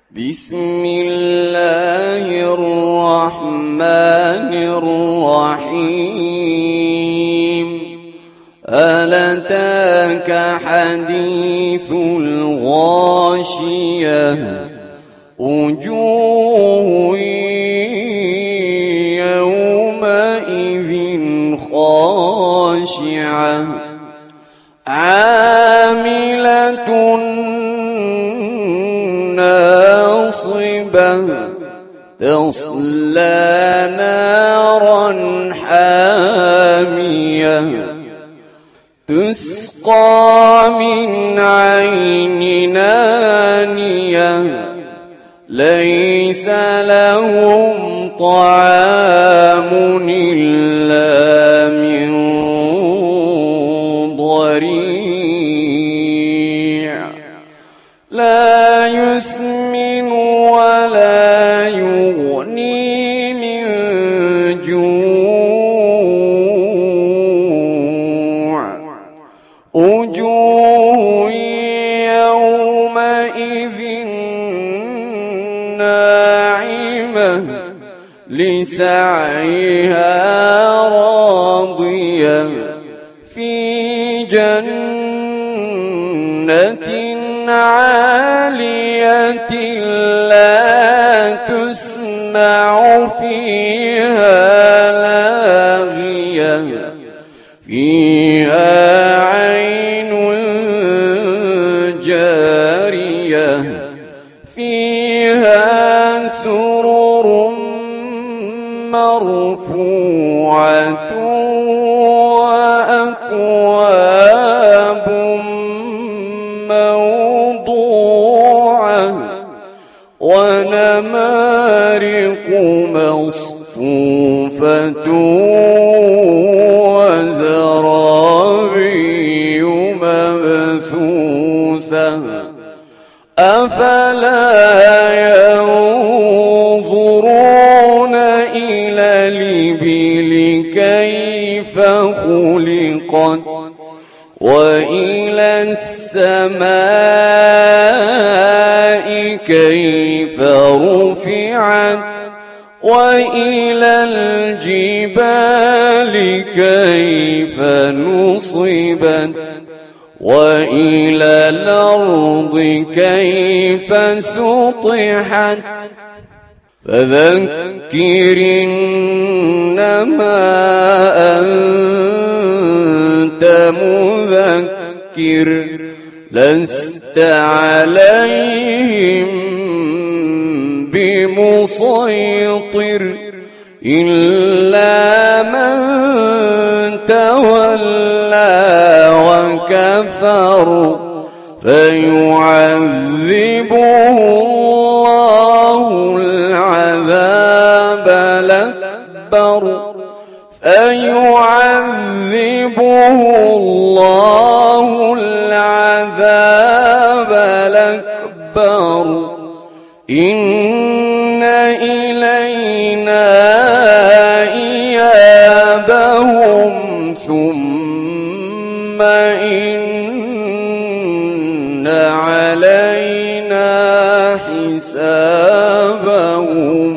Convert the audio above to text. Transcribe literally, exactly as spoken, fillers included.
بسم الله الرحمن الرحيم. هل أتاك حديث الغاشية وجوه يومئذ خاشعة عاملة ناصبة تصلى نارا حامية تسقى من عين آنية ليس لهم طعام إلا من ضريع لا يسمن ولا يغني من جوع وجوه يومئذ ناعمة لسعيها راضية في جنة عالية لا تسمع فيها لاغية فيها عين جارية فيها سرر مرفوعة وأكواب موضوعة ونمارق مصفوفة وزرابي مبثوثة أفلا ينظرون إلى الإبل كيف خلقت وإلى السماء كيف رفعت وإلى الجبال كيف نصبت وإلى الأرض كيف سطحت فذكر إنما أنت مذكر لست عليهم بمسيطر إلا من تولى وكفر فيعذبه الله العذاب الأكبر فيعذبه الله العذاب الأكبر إن إلينا إيابهم ثم إن علينا حسابهم.